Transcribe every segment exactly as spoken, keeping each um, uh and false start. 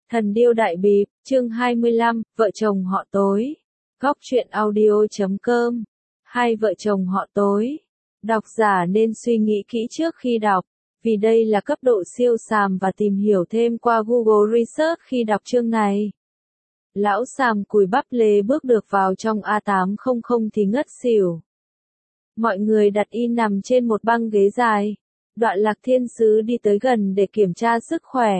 Thần điêu đại bịp, chương hai mươi lăm, vợ chồng họ tối. Góc truyện audio chấm com. Hai vợ chồng họ tối. Độc giả nên suy nghĩ kỹ trước khi đọc, vì đây là cấp độ siêu sàm và tìm hiểu thêm qua Google Research khi đọc chương này. Lão Sàm cùi bắp lê bước được vào trong A tám trăm thì ngất xỉu. Mọi người đặt y nằm trên một băng ghế dài. Đoạn Lạc Thiên Sứ đi tới gần để kiểm tra sức khỏe.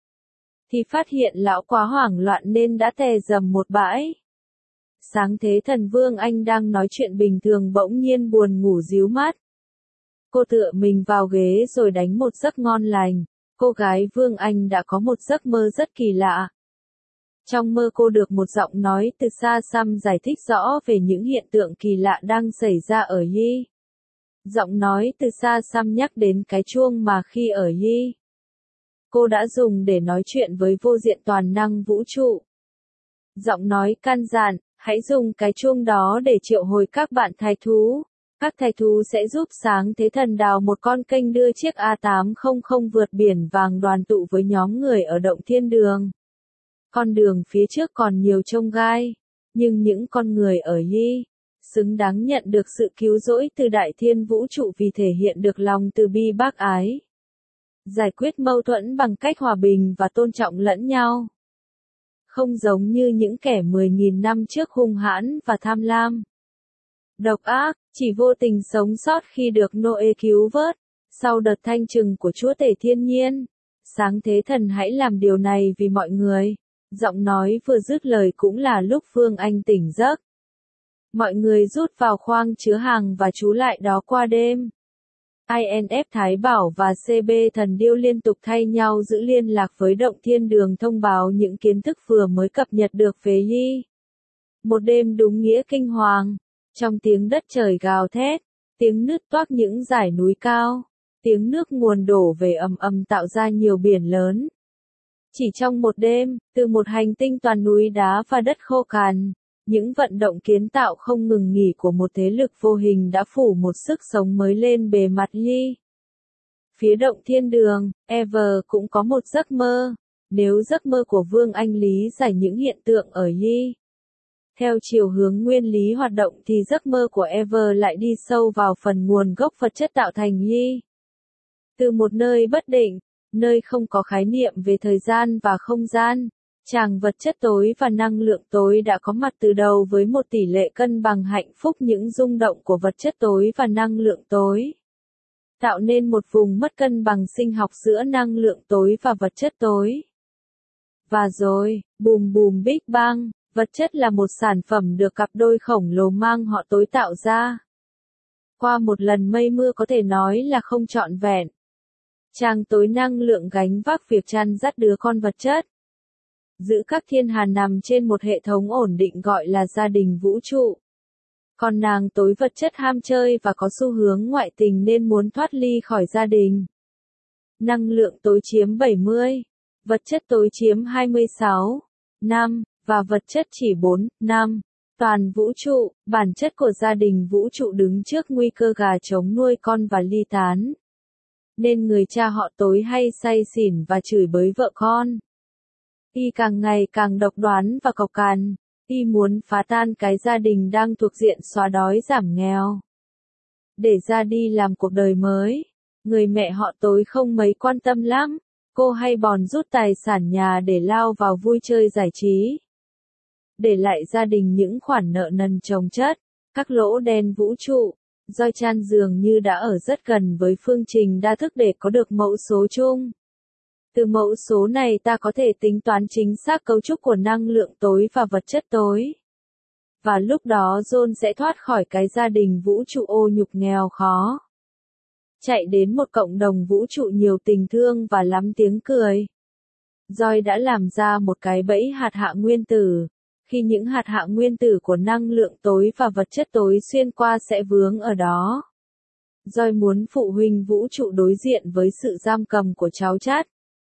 Thì phát hiện lão quá hoảng loạn nên đã tè dầm một bãi. Sáng thế thần Vương Anh đang nói chuyện bình thường bỗng nhiên buồn ngủ ríu mắt. Cô tựa mình vào ghế rồi đánh một giấc ngon lành. Cô gái Vương Anh đã có một giấc mơ rất kỳ lạ. Trong mơ cô được một giọng nói từ xa xăm giải thích rõ về những hiện tượng kỳ lạ đang xảy ra ở Yi. Giọng nói từ xa xăm nhắc đến cái chuông mà khi ở Yi, cô đã dùng để nói chuyện với vô diện toàn năng vũ trụ. Giọng nói căn dặn, hãy dùng cái chuông đó để triệu hồi các bạn thai thú. Các thai thú sẽ giúp sáng thế thần đào một con kênh đưa chiếc A tám trăm vượt biển vàng đoàn tụ với nhóm người ở động thiên đường. Con đường phía trước còn nhiều chông gai, nhưng những con người ở Yi xứng đáng nhận được sự cứu rỗi từ đại thiên vũ trụ vì thể hiện được lòng từ bi bác ái. Giải quyết mâu thuẫn bằng cách hòa bình và tôn trọng lẫn nhau. Không giống như những kẻ mười nghìn năm trước hung hãn và tham lam. Độc ác, chỉ vô tình sống sót khi được Noe cứu vớt. Sau đợt thanh trừng của Chúa Tể Thiên Nhiên, sáng thế thần hãy làm điều này vì mọi người. Giọng nói vừa dứt lời cũng là lúc Phương Anh tỉnh giấc. Mọi người rút vào khoang chứa hàng và trú lại đó qua đêm. i en ép Thái Bảo và xê bê Thần Điêu liên tục thay nhau giữ liên lạc với động thiên đường thông báo những kiến thức vừa mới cập nhật được về Yi. Một đêm đúng nghĩa kinh hoàng, trong tiếng đất trời gào thét, tiếng nứt toác những dải núi cao, tiếng nước nguồn đổ về ầm ầm tạo ra nhiều biển lớn. Chỉ trong một đêm, từ một hành tinh toàn núi đá và đất khô cằn, những vận động kiến tạo không ngừng nghỉ của một thế lực vô hình đã phủ một sức sống mới lên bề mặt Yi. Phía động thiên đường, Ever cũng có một giấc mơ. Nếu giấc mơ của Vương Anh lý giải những hiện tượng ở Yi theo chiều hướng nguyên lý hoạt động thì giấc mơ của Ever lại đi sâu vào phần nguồn gốc vật chất tạo thành Yi. Từ một nơi bất định, nơi không có khái niệm về thời gian và không gian, tràng vật chất tối và năng lượng tối đã có mặt từ đầu với một tỷ lệ cân bằng hạnh phúc những rung động của vật chất tối và năng lượng tối. Tạo nên một vùng mất cân bằng sinh học giữa năng lượng tối và vật chất tối. Và rồi, bùm bùm Big Bang, vật chất là một sản phẩm được cặp đôi khổng lồ mang họ tối tạo ra. Qua một lần mây mưa có thể nói là không trọn vẹn. Tràng tối năng lượng gánh vác việc chăn dắt đứa con vật chất. Giữ các thiên hà nằm trên một hệ thống ổn định gọi là gia đình vũ trụ. Còn nàng tối vật chất ham chơi và có xu hướng ngoại tình nên muốn thoát ly khỏi gia đình. Năng lượng tối chiếm bảy mươi, vật chất tối chiếm hai mươi sáu, năm, và vật chất chỉ bốn, năm. Toàn vũ trụ, bản chất của gia đình vũ trụ đứng trước nguy cơ gà trống nuôi con và ly tán. Nên người cha họ tối hay say xỉn và chửi bới vợ con. Y càng ngày càng độc đoán và cộc cằn, y muốn phá tan cái gia đình đang thuộc diện xóa đói giảm nghèo. Để ra đi làm cuộc đời mới, người mẹ họ tối không mấy quan tâm lắm, cô hay bòn rút tài sản nhà để lao vào vui chơi giải trí. Để lại gia đình những khoản nợ nần chồng chất, các lỗ đen vũ trụ, Doi Chan dường như đã ở rất gần với phương trình đa thức để có được mẫu số chung. Từ mẫu số này ta có thể tính toán chính xác cấu trúc của năng lượng tối và vật chất tối. Và lúc đó John sẽ thoát khỏi cái gia đình vũ trụ ô nhục nghèo khó. Chạy đến một cộng đồng vũ trụ nhiều tình thương và lắm tiếng cười. Doi đã làm ra một cái bẫy hạt hạ nguyên tử. Khi những hạt hạ nguyên tử của năng lượng tối và vật chất tối xuyên qua sẽ vướng ở đó. Doi muốn phụ huynh vũ trụ đối diện với sự giam cầm của cháu chắt.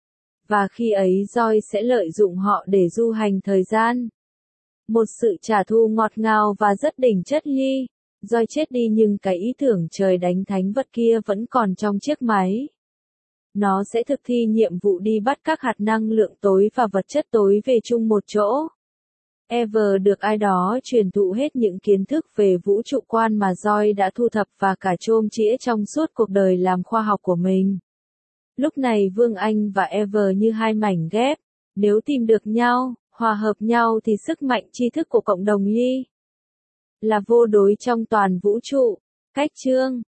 Và khi ấy Doi sẽ lợi dụng họ để du hành thời gian. Một sự trả thù ngọt ngào và rất đỉnh chất Yi. Doi chết đi nhưng cái ý tưởng trời đánh thánh vật kia vẫn còn trong chiếc máy. Nó sẽ thực thi nhiệm vụ đi bắt các hạt năng lượng tối và vật chất tối về chung một chỗ. Ever được ai đó truyền thụ hết những kiến thức về vũ trụ quan mà Joy đã thu thập và cả chôm chĩa trong suốt cuộc đời làm khoa học của mình. Lúc này Vương Anh và Ever như hai mảnh ghép, nếu tìm được nhau, hòa hợp nhau thì sức mạnh tri thức của cộng đồng Y là vô đối trong toàn vũ trụ. Cách chương